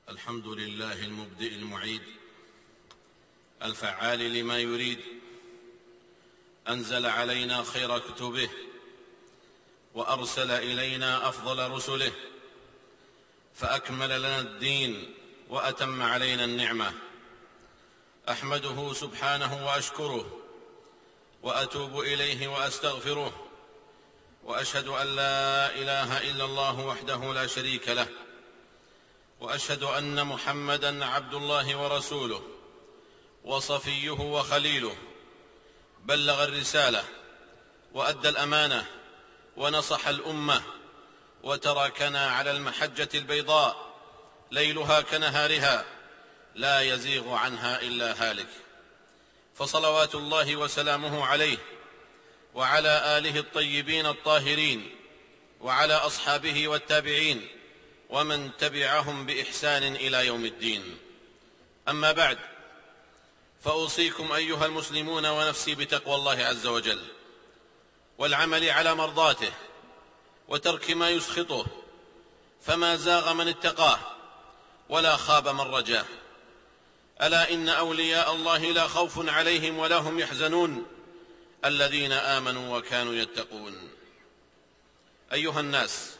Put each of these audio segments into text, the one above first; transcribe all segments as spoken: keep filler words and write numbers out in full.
الحمد لله المبدئ المعيد الفعال لما يريد، أنزل علينا خير كتبه وأرسل إلينا أفضل رسله، فأكمل لنا الدين وأتم علينا النعمة. أحمده سبحانه وأشكره وأتوب إليه وأستغفره، وأشهد أن لا إله إلا الله وحده لا شريك له، وأشهد أن محمدًا عبد الله ورسوله وصفيه وخليله، بلغ الرسالة وأدى الأمانة ونصح الأمة، وتركنا على المحجة البيضاء ليلها كنهارها لا يزيغ عنها إلا هالك. فصلوات الله وسلامه عليه وعلى آله الطيبين الطاهرين وعلى أصحابه والتابعين ومن تبعهم بإحسان إلى يوم الدين. أما بعد، فأوصيكم أيها المسلمون ونفسي بتقوى الله عز وجل، والعمل على مرضاته وترك ما يسخطه، فما زاغ من اتقاه ولا خاب من رجاه. ألا إن أولياء الله لا خوف عليهم ولا هم يحزنون، الذين آمنوا وكانوا يتقون. أيها الناس،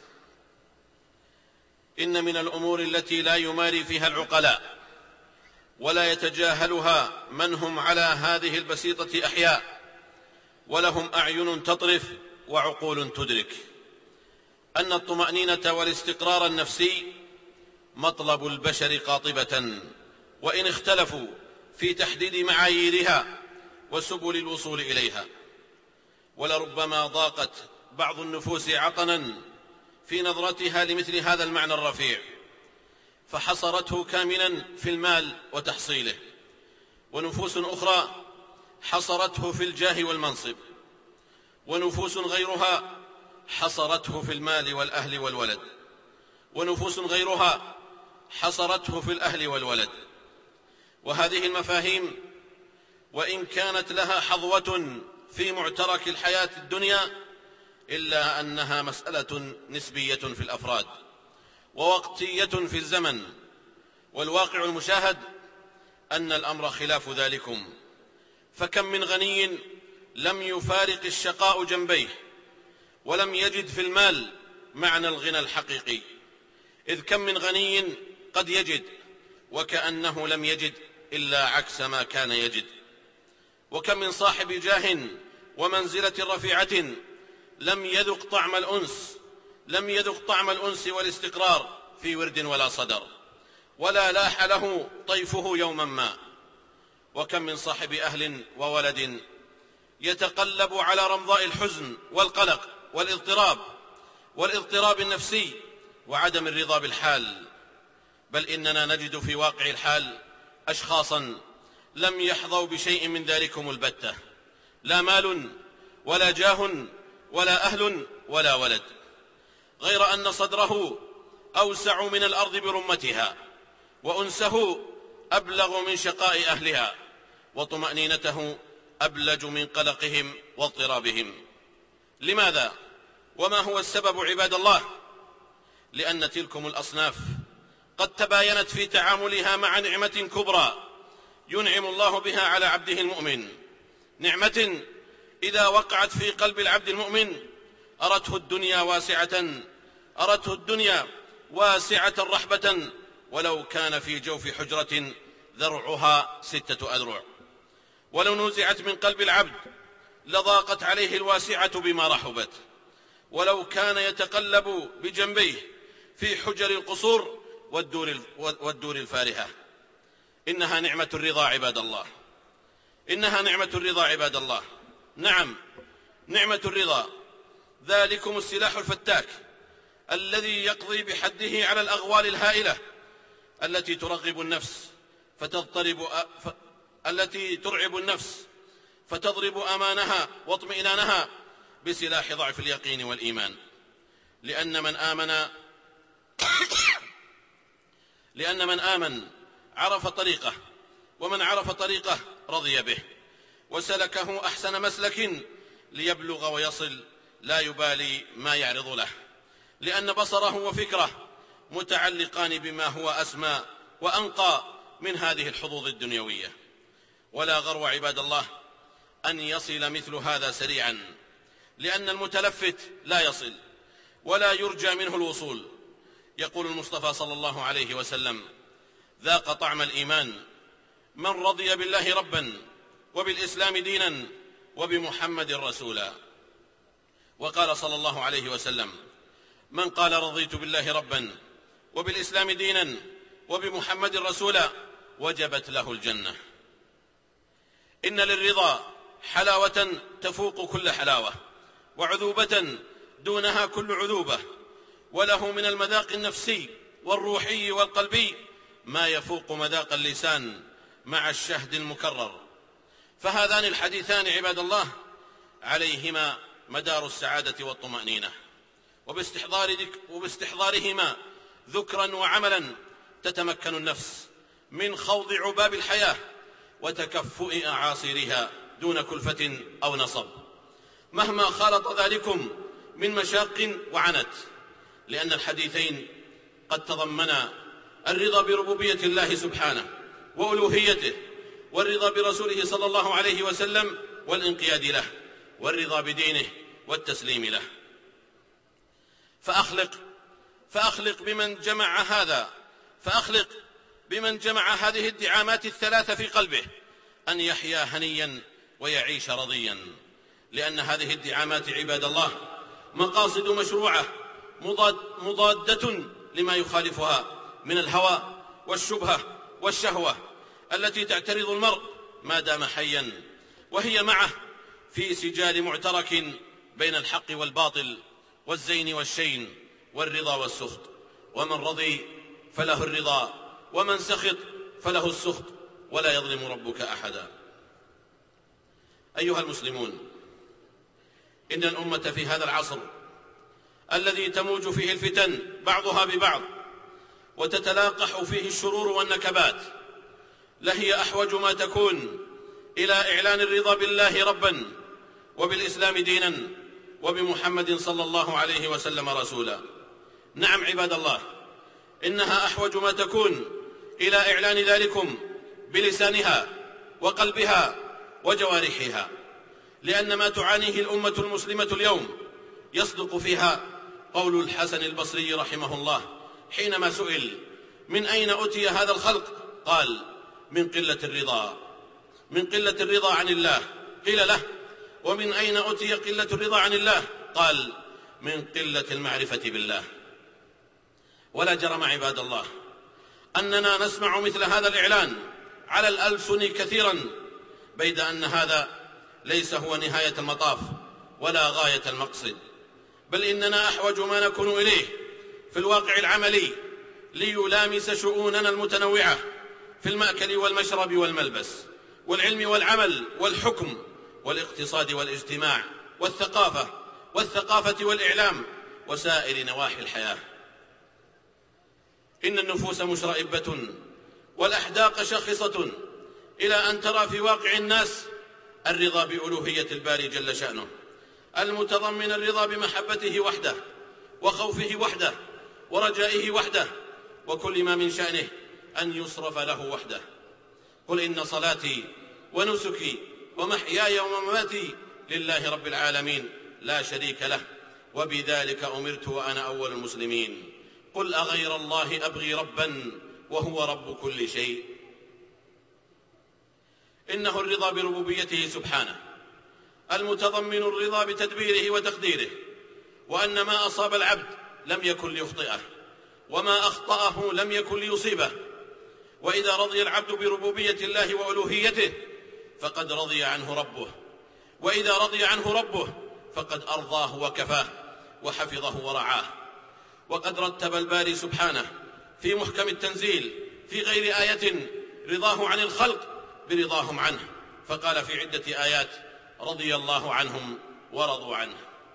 إن من الأمور التي لا يماري فيها العقلاء ولا يتجاهلها من هم على هذه البسيطة أحياء ولهم أعين تطرف وعقول تدرك، أن الطمأنينة والاستقرار النفسي مطلب البشر قاطبة، وإن اختلفوا في تحديد معاييرها وسبل الوصول إليها. ولربما ضاقت بعض النفوس عطنا في نظرتها لمثل هذا المعنى الرفيع، فحصرته كاملا في المال وتحصيله، ونفوس أخرى حصرته في الجاه والمنصب، ونفوس غيرها حصرته في المال والأهل والولد، ونفوس غيرها حصرته في الأهل والولد. وهذه المفاهيم وإن كانت لها حظوة في معترك الحياة الدنيا، إلا أنها مسألة نسبية في الأفراد ووقتية في الزمن، والواقع المشاهد أن الأمر خلاف ذلكم. فكم من غني لم يفارق الشقاء جنبيه ولم يجد في المال معنى الغنى الحقيقي، إذ كم من غني قد يجد وكأنه لم يجد إلا عكس ما كان يجد. وكم من صاحب جاه ومنزلة رفيعة لم يذق طعم الأنس لم يذق طعم الأنس والاستقرار في ورد ولا صدر، ولا لاح له طيفه يوما ما. وكم من صاحب أهل وولد يتقلب على رمضاء الحزن والقلق والاضطراب والاضطراب النفسي وعدم الرضا بالحال. بل إننا نجد في واقع الحال أشخاصا لم يحظوا بشيء من ذلكم البتة، لا مال ولا جاه ولا أهل ولا ولد، غير أن صدره أوسع من الأرض برمتها، وأنسه أبلغ من شقاء أهلها، وطمأنينته أبلج من قلقهم واضطرابهم. لماذا؟ وما هو السبب عباد الله؟ لأن تلكم الأصناف قد تباينت في تعاملها مع نعمة كبرى ينعم الله بها على عبده المؤمن، نعمة إذا وقعت في قلب العبد المؤمن أرته الدنيا واسعة أرته الدنيا واسعة رحبة، ولو كان في جوف حجرة ذرعها ستة أذرع. ولو نزعت من قلب العبد لضاقت عليه الواسعة بما رحبت، ولو كان يتقلب بجنبيه في حجر القصور والدور, والدور الفارهة. إنها نعمة الرضا عباد الله، إنها نعمة الرضا عباد الله. نعم، نعمة الرضا، ذلكم السلاح الفتاك الذي يقضي بحده على الأغوال الهائلة التي ترغب النفس فتضطرب ف... التي ترعب النفس فتضرب أمانها واطمئنانها بسلاح ضعف اليقين والإيمان. لأن من آمن لأن من آمن عرف طريقه، ومن عرف طريقه رضي به وسلكه أحسن مسلك ليبلغ ويصل، لا يبالي ما يعرض له، لأن بصره وفكره متعلقان بما هو أسمى وأنقى من هذه الحظوظ الدنيوية. ولا غرو عباد الله أن يصل مثل هذا سريعا، لأن المتلفت لا يصل ولا يرجى منه الوصول. يقول المصطفى صلى الله عليه وسلم: ذاق طعم الإيمان من رضي بالله ربا وبالإسلام دينا وبمحمد رسولا. وقال صلى الله عليه وسلم: من قال رضيت بالله ربا وبالإسلام دينا وبمحمد رسولا وجبت له الجنة. إن للرضا حلاوة تفوق كل حلاوة، وعذوبة دونها كل عذوبة، وله من المذاق النفسي والروحي والقلبي ما يفوق مذاق اللسان مع الشهد المكرر. فهذان الحديثان عباد الله عليهما مدار السعادة والطمأنينة، وباستحضار وباستحضارهما ذكرا وعملا تتمكن النفس من خوض عباب الحياة وتكفؤ أعاصيرها دون كلفة أو نصب، مهما خالط ذلكم من مشاق وعنت، لأن الحديثين قد تضمنا الرضا بربوبية الله سبحانه وألوهيته، والرضا برسوله صلى الله عليه وسلم والانقياد له، والرضا بدينه والتسليم له. فأخلق فأخلق بمن جمع هذا فأخلق بمن جمع هذه الدعامات الثلاثة في قلبه أن يحيا هنيا ويعيش رضيا، لأن هذه الدعامات عباد الله مقاصد مشروعة مضاد مضادة لما يخالفها من الهوى والشبهة والشهوة التي تعترض المرء ما دام حيا، وهي معه في سجال معترك بين الحق والباطل والزين والشين والرضا والسخط. ومن رضي فله الرضا، ومن سخط فله السخط، ولا يظلم ربك أحدا. أيها المسلمون، إن الأمة في هذا العصر الذي تموج فيه الفتن بعضها ببعض وتتلاقح فيه الشرور والنكبات لهي أحوج ما تكون إلى إعلان الرضا بالله ربا وبالإسلام دينا وبمحمد صلى الله عليه وسلم رسولا. نعم عباد الله، إنها أحوج ما تكون إلى إعلان ذلكم بلسانها وقلبها وجوارحها، لأن ما تعانيه الأمة المسلمة اليوم يصدق فيها قول الحسن البصري رحمه الله حينما سئل: من أين أتي هذا الخلق؟ قال: من قلة الرضا من قلة الرضا عن الله. قيل له: ومن أين أتي قلة الرضا عن الله؟ قال: من قلة المعرفة بالله. ولا جرم عباد الله أننا نسمع مثل هذا الإعلان على الألسن كثيرا، بيد أن هذا ليس هو نهاية المطاف ولا غاية المقصد، بل إننا أحوج ما نكون إليه في الواقع العملي ليلامس شؤوننا المتنوعة في المأكل والمشرب والملبس والعلم والعمل والحكم والاقتصاد والاجتماع والثقافة والثقافة والإعلام وسائر نواحي الحياة. إن النفوس مشرئبة والأحداق شاخصة إلى أن ترى في واقع الناس الرضا بألوهية الباري جل شأنه، المتضمن الرضا بمحبته وحده وخوفه وحده ورجائه وحده، وكل ما من شأنه أن يصرف له وحده. قل إن صلاتي ونسكي ومحياي ومماتي لله رب العالمين لا شريك له وبذلك أمرت وأنا أول المسلمين. قل أغير الله أبغي ربا وهو رب كل شيء. إنه الرضا بربوبيته سبحانه المتضمن الرضا بتدبيره وتقديره، وأن ما أصاب العبد لم يكن ليخطئه وما أخطأه لم يكن ليصيبه. وإذا رضي العبد بربوبية الله وألوهيته فقد رضي عنه ربه، وإذا رضي عنه ربه فقد أرضاه وكفاه وحفظه ورعاه. وقد رتب الباري سبحانه في محكم التنزيل في غير آية رضاه عن الخلق برضاهم عنه، فقال في عدة آيات: رضي الله عنهم ورضوا عنه.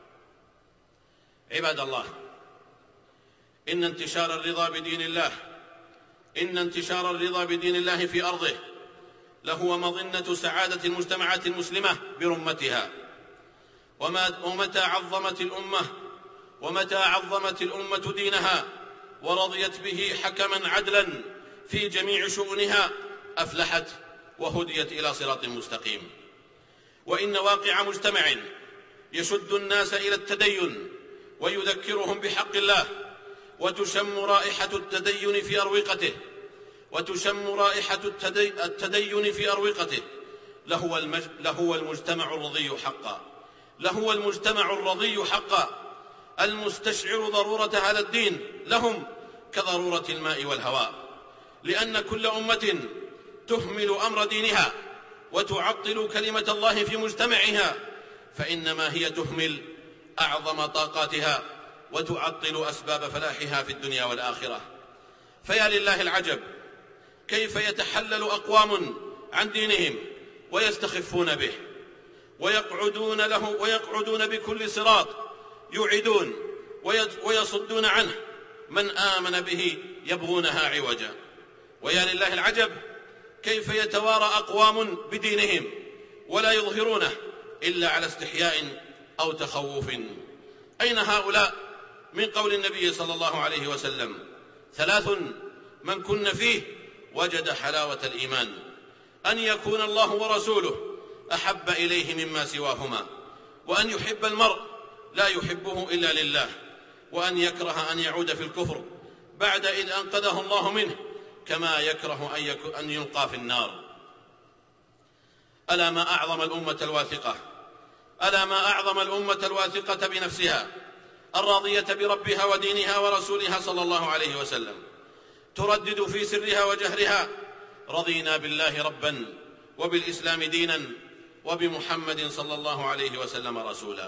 عباد الله، إن انتشار الرضا بدين الله إن انتشار الرضا بدين الله في أرضه لهو مظنة سعادة المجتمعات المسلمة برمتها. ومتى عظمت الأمة ومتى عظمت الأمة دينها ورضيت به حكما عدلا في جميع شؤونها أفلحت وهديت إلى صراط مستقيم. وإن واقع مجتمع يشد الناس إلى التدين ويذكرهم بحق الله وتشم رائحة التدين في أروقته وتشم رائحة التدين في أروقته لهو, المج... لهو المجتمع الرضي حقا لهو المجتمع الرضي حقا المستشعر ضرورة هذا الدين لهم كضرورة الماء والهواء، لأن كل أمة تهمل أمر دينها وتعطل كلمة الله في مجتمعها فإنما هي تهمل أعظم طاقاتها وتعطل أسباب فلاحها في الدنيا والآخرة. فيا لله العجب كيف يتحلل أقوام عن دينهم ويستخفون به ويقعدون له ويقعدون بكل صراط يعيدون ويصدون عنه من آمن به يبغونها عوجا. ويا لله العجب كيف يتوارى أقوام بدينهم ولا يظهرونه إلا على استحياء أو تخوف. أين هؤلاء من قول النبي صلى الله عليه وسلم: ثلاث من كن فيه وجد حلاوة الإيمان، أن يكون الله ورسوله أحب إليه مما سواهما، وأن يحب المرء لا يحبه إلا لله، وأن يكره أن يعود في الكفر بعد إذ أنقذه الله منه كما يكره أن يلقى في النار. ألا ما أعظم الأمة الواثقة ألا ما أعظم الأمة الواثقة بنفسها الراضية بربها ودينها ورسولها صلى الله عليه وسلم، تردد في سرها وجهرها: رضينا بالله ربا وبالإسلام دينا وبمحمد صلى الله عليه وسلم رسولا.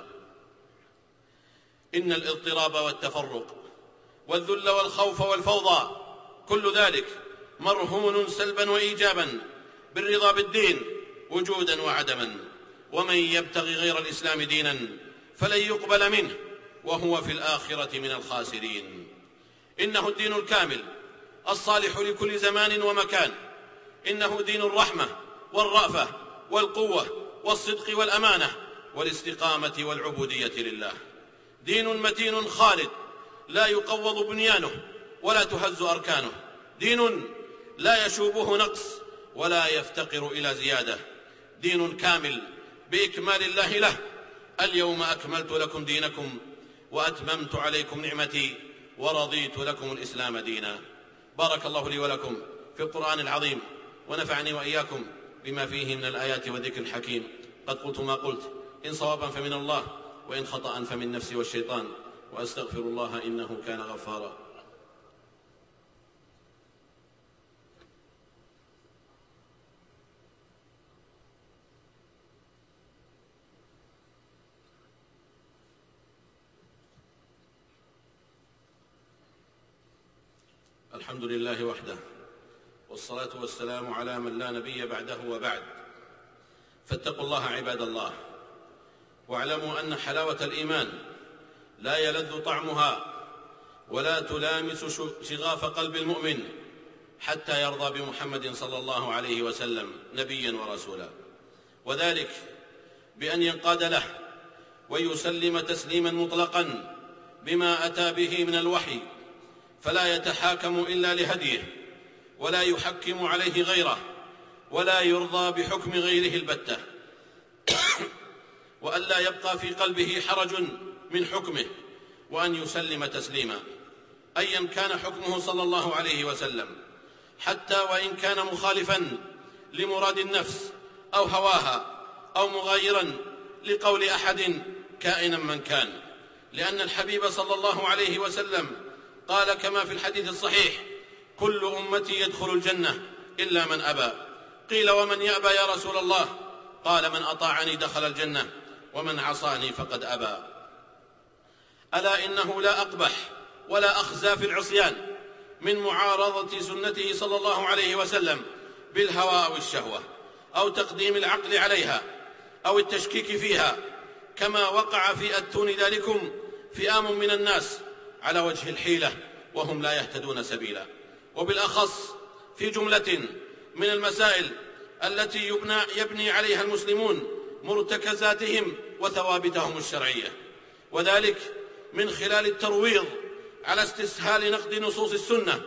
إن الاضطراب والتفرق والذل والخوف والفوضى كل ذلك مرهون سلبا وإيجابا بالرضا بالدين وجودا وعدما، ومن يبتغي غير الإسلام دينا فلن يقبل منه وهو في الآخرة من الخاسرين. إنه الدين الكامل الصالح لكل زمان ومكان، إنه دين الرحمة والرأفة والقوة والصدق والأمانة والاستقامة والعبودية لله، دين متين خالد لا يقوض بنيانه ولا تهز أركانه، دين لا يشوبه نقص ولا يفتقر إلى زيادة، دين كامل بإكمال الله له: اليوم أكملت لكم دينكم وأتممت عليكم نعمتي ورضيت لكم الإسلام دينا. بارك الله لي ولكم في القرآن العظيم ونفعني وإياكم بما فيه من الآيات والذكر الحكيم. قد قلت ما قلت، إن صوابا فمن الله وإن خطأ فمن نفسي والشيطان، وأستغفر الله إنه كان غفارا. الحمد لله وحده، والصلاة والسلام على من لا نبي بعده وبعد. فاتقوا الله عباد الله، واعلموا أن حلاوة الإيمان لا يلذ طعمها ولا تلامس شغاف قلب المؤمن حتى يرضى بمحمد صلى الله عليه وسلم نبيا ورسولا، وذلك بأن ينقاد له ويسلم تسليما مطلقا بما أتى به من الوحي، فلا يتحاكم إلا لهديه ولا يحكم عليه غيره ولا يرضى بحكم غيره البتة، وأن لا يبقى في قلبه حرج من حكمه، وأن يسلم تسليما أيا كان حكمه صلى الله عليه وسلم، حتى وإن كان مخالفا لمراد النفس أو هواها أو مغايرا لقول أحد كائنا من كان، لأن الحبيب صلى الله عليه وسلم قال كما في الحديث الصحيح: كل أمتي يدخل الجنة إلا من أبى. قيل: ومن يأبى يا رسول الله؟ قال: من أطاعني دخل الجنة ومن عصاني فقد أبى. ألا إنه لا أقبح ولا أخزى في العصيان من معارضة سنته صلى الله عليه وسلم بالهوى أو الشهوة أو تقديم العقل عليها أو التشكيك فيها، كما وقع في أتون ذلكم فئام من الناس على وجه الحيلة وهم لا يهتدون سبيلا، وبالأخص في جملة من المسائل التي يبنى, يبني عليها المسلمون مرتكزاتهم وثوابتهم الشرعية، وذلك من خلال الترويض على استسهال نقد نصوص السنة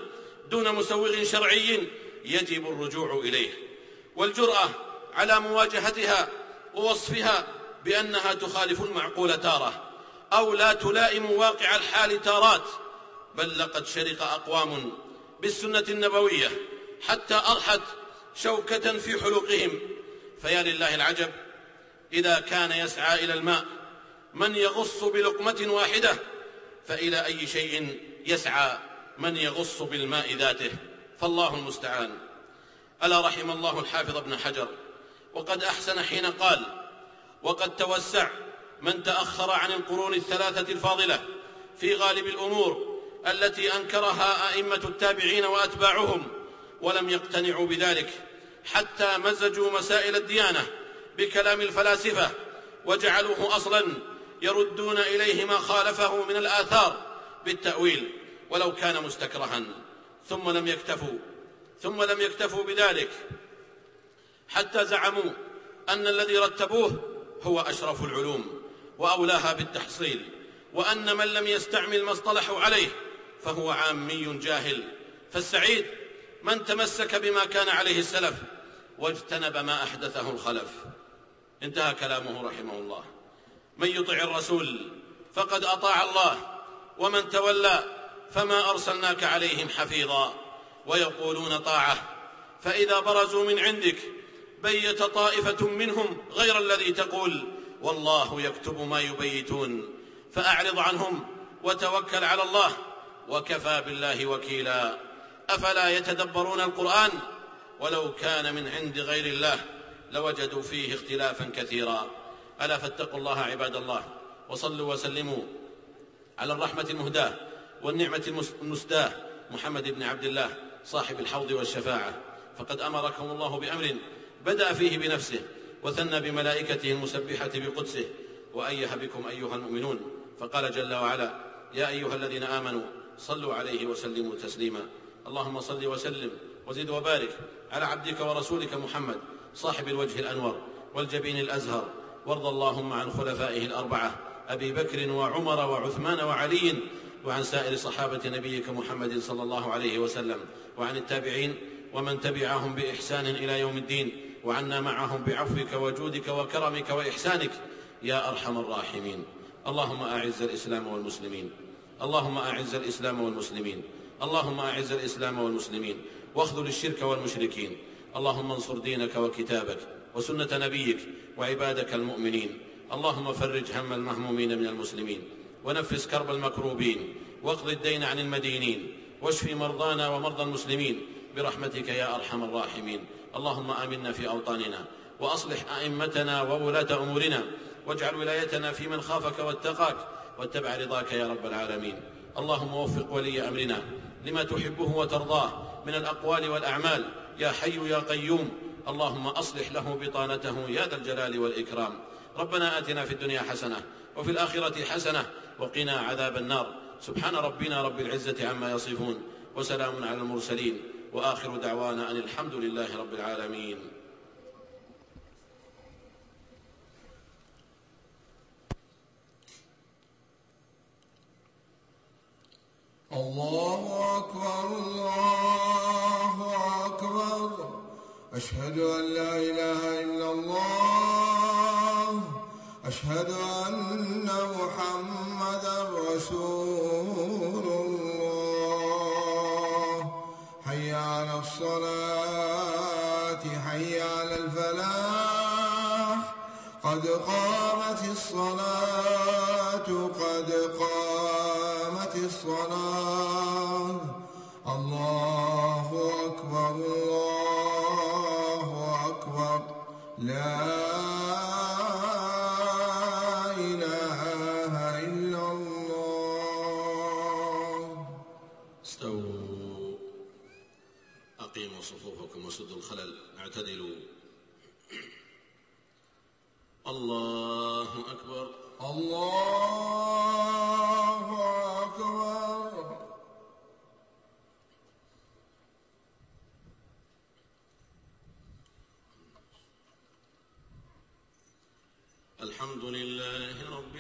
دون مسوغ شرعي يجب الرجوع إليه، والجرأة على مواجهتها ووصفها بأنها تخالف المعقول تارة أو لا تلائم واقع الحال تارات، بل لقد شرق أقوام بالسنة النبوية حتى أرحت شوكة في حلقهم. فيا لله العجب إذا كان يسعى إلى الماء من يغص بلقمة واحدة، فإلى أي شيء يسعى من يغص بالماء ذاته؟ فالله المستعان. ألا رحم الله الحافظ ابن حجر، وقد أحسن حين قال: وقد توسع من تأخر عن القرون الثلاثة الفاضلة في غالب الأمور التي أنكرها أئمة التابعين وأتباعهم، ولم يقتنعوا بذلك حتى مزجوا مسائل الديانة بكلام الفلاسفة وجعلوه أصلا يردون إليه ما خالفه من الآثار بالتأويل ولو كان مستكرها. ثم لم يكتفوا ثم لم يكتفوا بذلك حتى زعموا أن الذي رتبوه هو أشرف العلوم وأولاها بالتحصيل، وأن من لم يستعمل ما اصطلحوا عليه فهو عامي جاهل. فالسعيد من تمسك بما كان عليه السلف واجتنب ما أحدثه الخلف. انتهى كلامه رحمه الله. من يطع الرسول فقد أطاع الله، ومن تولى فما أرسلناك عليهم حفيظا. ويقولون طاعة، فإذا برزوا من عندك بيت طائفة منهم غير الذي تقول، والله يكتب ما يبيتون. فأعرض عنهم وتوكل على الله، وكفى بالله وكيلا. أفلا يتدبرون القرآن؟ ولو كان من عند غير الله لوجدوا فيه اختلافا كثيرا. ألا فاتقوا الله عباد الله، وصلوا وسلموا على الرحمة المهداة والنعمة المسداة محمد بن عبد الله صاحب الحوض والشفاعة. فقد أمركم الله بأمر بدأ فيه بنفسه، وثنى بملائكته المسبحة بقدسه، وأيه بكم أيها المؤمنون، فقال جل وعلا: يا أيها الذين آمنوا صلوا عليه وسلموا تسليما. اللهم صل وسلم وزد وبارك على عبدك ورسولك محمد صاحب الوجه الأنور والجبين الأزهر، وارض اللهم عن خلفائه الأربعة أبي بكر وعمر وعثمان وعلي، وعن سائر صحابة نبيك محمد صلى الله عليه وسلم، وعن التابعين ومن تبعهم بإحسان إلى يوم الدين، وعنا معهم بعفوك وجودك وكرمك وإحسانك يا أرحم الراحمين. اللهم أعز الإسلام والمسلمين اللهم أعز الإسلام والمسلمين اللهم أعز الإسلام والمسلمين واخذل الشرك والمشركين. اللهم انصر دينك وكتابك وسنة نبيك وعبادك المؤمنين. اللهم فرج هم المهمومين من المسلمين، ونفس كرب المكروبين، واقض الدين عن المدينين، واشف مرضانا ومرضى المسلمين برحمتك يا أرحم الراحمين. اللهم آمنا في أوطاننا، وأصلح أئمتنا وولاة أمورنا، واجعل ولايتنا في من خافك واتقاك واتبع رضاك يا رب العالمين. اللهم وفق ولي أمرنا لما تحبه وترضاه من الأقوال والأعمال يا حي يا قيوم. اللهم أصلح له بطانته يا ذا الجلال والإكرام. ربنا آتنا في الدنيا حسنة وفي الآخرة حسنة وقنا عذاب النار. سبحان ربنا رب العزة عما يصفون، وسلام على المرسلين، وآخر دعوانا أن الحمد لله رب العالمين. الله أكبر الله أكبر، أشهد أن لا إله إلا الله، أشهد أن محمدا رسول الله. حي على الصلاة حي على الفلاح، قد قامت الصلاة قد قامت الصلاة. الله أكبر الله أكبر، لا إله إلا الله. استووا، أقيموا صفوفكم وسدوا الخلل، اعتدلوا. الله أكبر الله أكبر. الحمد لله رب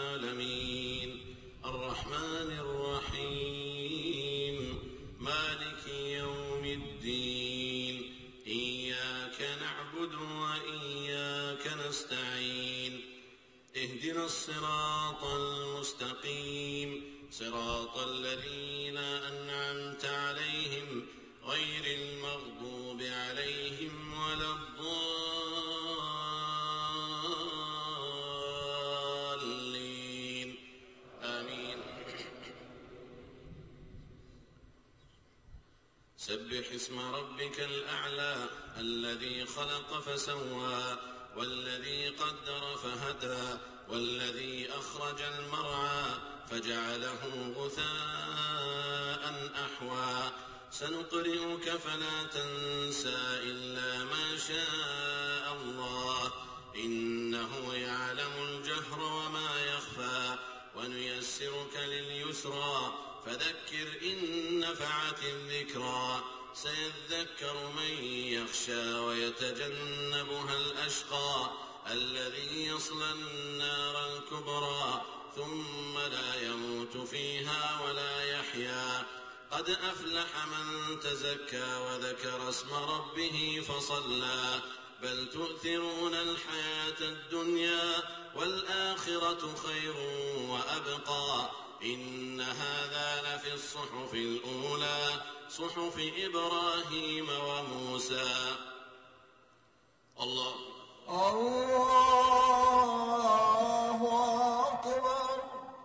العالمين، الرحمن الرحيم، مالك نستعين اهدنا الصراط المستقيم صراط الذين أنعمت عليهم غير المغضوب عليهم ولا الضالين آمين. سبح اسم ربك الأعلى الذي خلق فسوى والذي قدر فهدى والذي أخرج المرعى فجعله غثاء أحوى سنقرئك فلا تنسى إلا ما شاء الله إنه يعلم الجهر وما يخفى ونيسرك لليسرى فذكر إن نفعت الذكرى سيذكر من يخشى ويتجنبها الأشقى الذي يصلى النار الكبرى ثم لا يموت فيها ولا يحيا قد أفلح من تزكى وذكر اسم ربه فصلى بل تؤثرون الحياة الدنيا والآخرة خير وأبقى إن هذا لفي الصحف الأولى صحف إبراهيم وموسى. الله الله أكبر.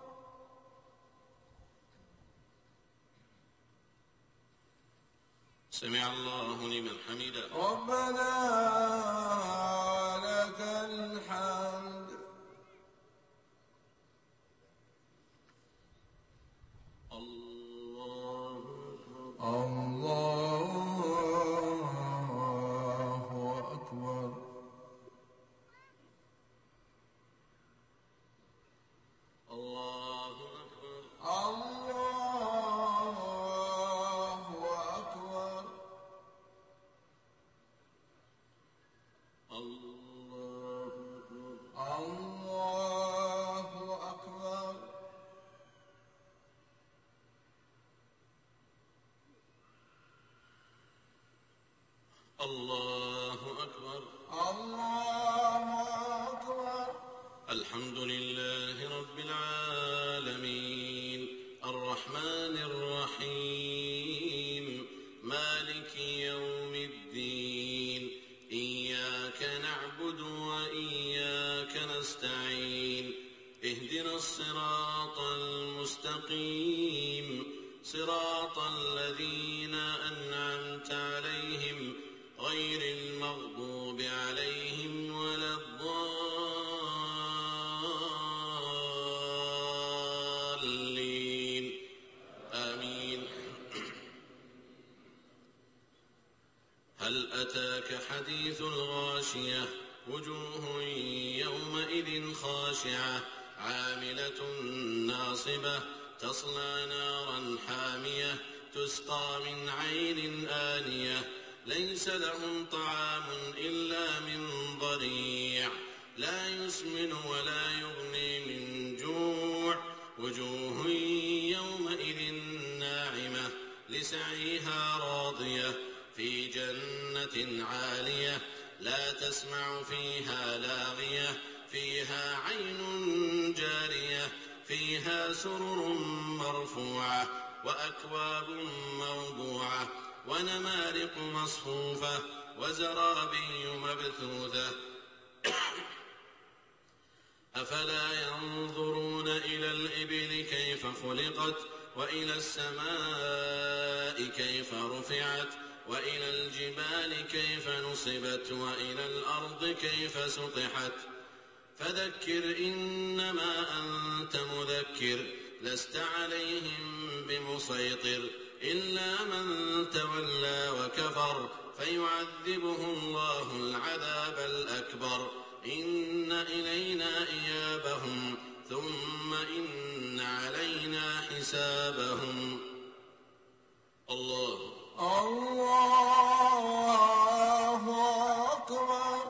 سمع الله لمن حمده. ربنا لك الحمد. الله الله أكبر. الله أكبر. الله أكبر. الله أكبر. الله أكبر. الله أكبر. الحمد لله رب العالمين الرحمن الرحيم مالك يوم الدين إياك نعبد وإياك نستعين اهدنا الصراط المستقيم صراط الذين أنعمت عليهم غير المغضوب عليهم ولا الضالين آمين. هل أتاك حديث الغاشية وجوه يومئذ خاشعة عاملة ناصبة تصلى نارا حامية تسقى من عين آنية ليس لهم طعام إلا من ضريع لا يسمن ولا يغني من جوع وجوه يومئذ ناعمة لسعيها راضية في جنة عالية لا تسمع فيها لاغية فيها عين جارية فيها سرر مرفوعة وأكواب موضوعة ونمارق مصفوفة وزرابي مبثوثة أفلا ينظرون إلى الإبل كيف خلقت وإلى السماء كيف رفعت وإلى الجبال كيف نصبت وإلى الأرض كيف سطحت فذكر إنما أنت مذكر لست عليهم بمسيطر إلا من تولى وكفر فيعذبه الله العذاب الأكبر إن إلينا إيابهم ثم إن علينا حسابهم. الله الله أكبر.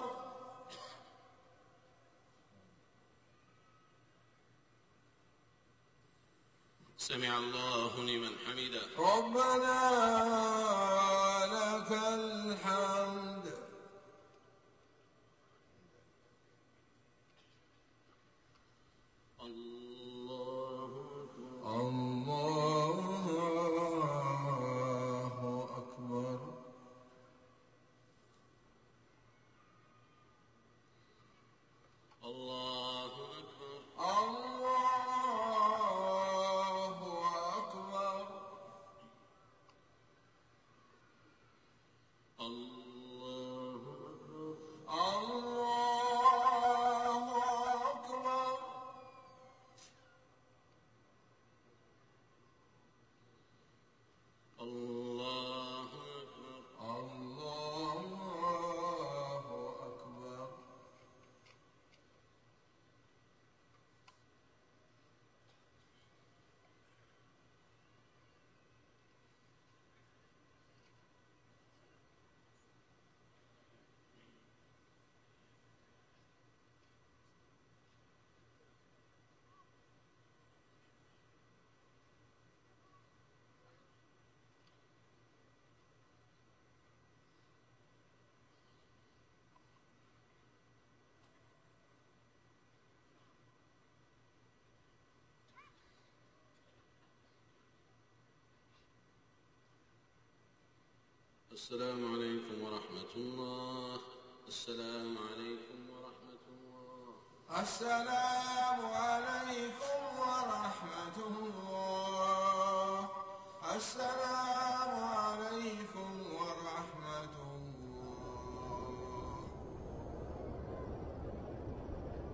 سمع الله لمن حمده. ربنا لك الحمد. السلام عليكم ورحمة الله. السلام عليكم ورحمة الله. السلام عليكم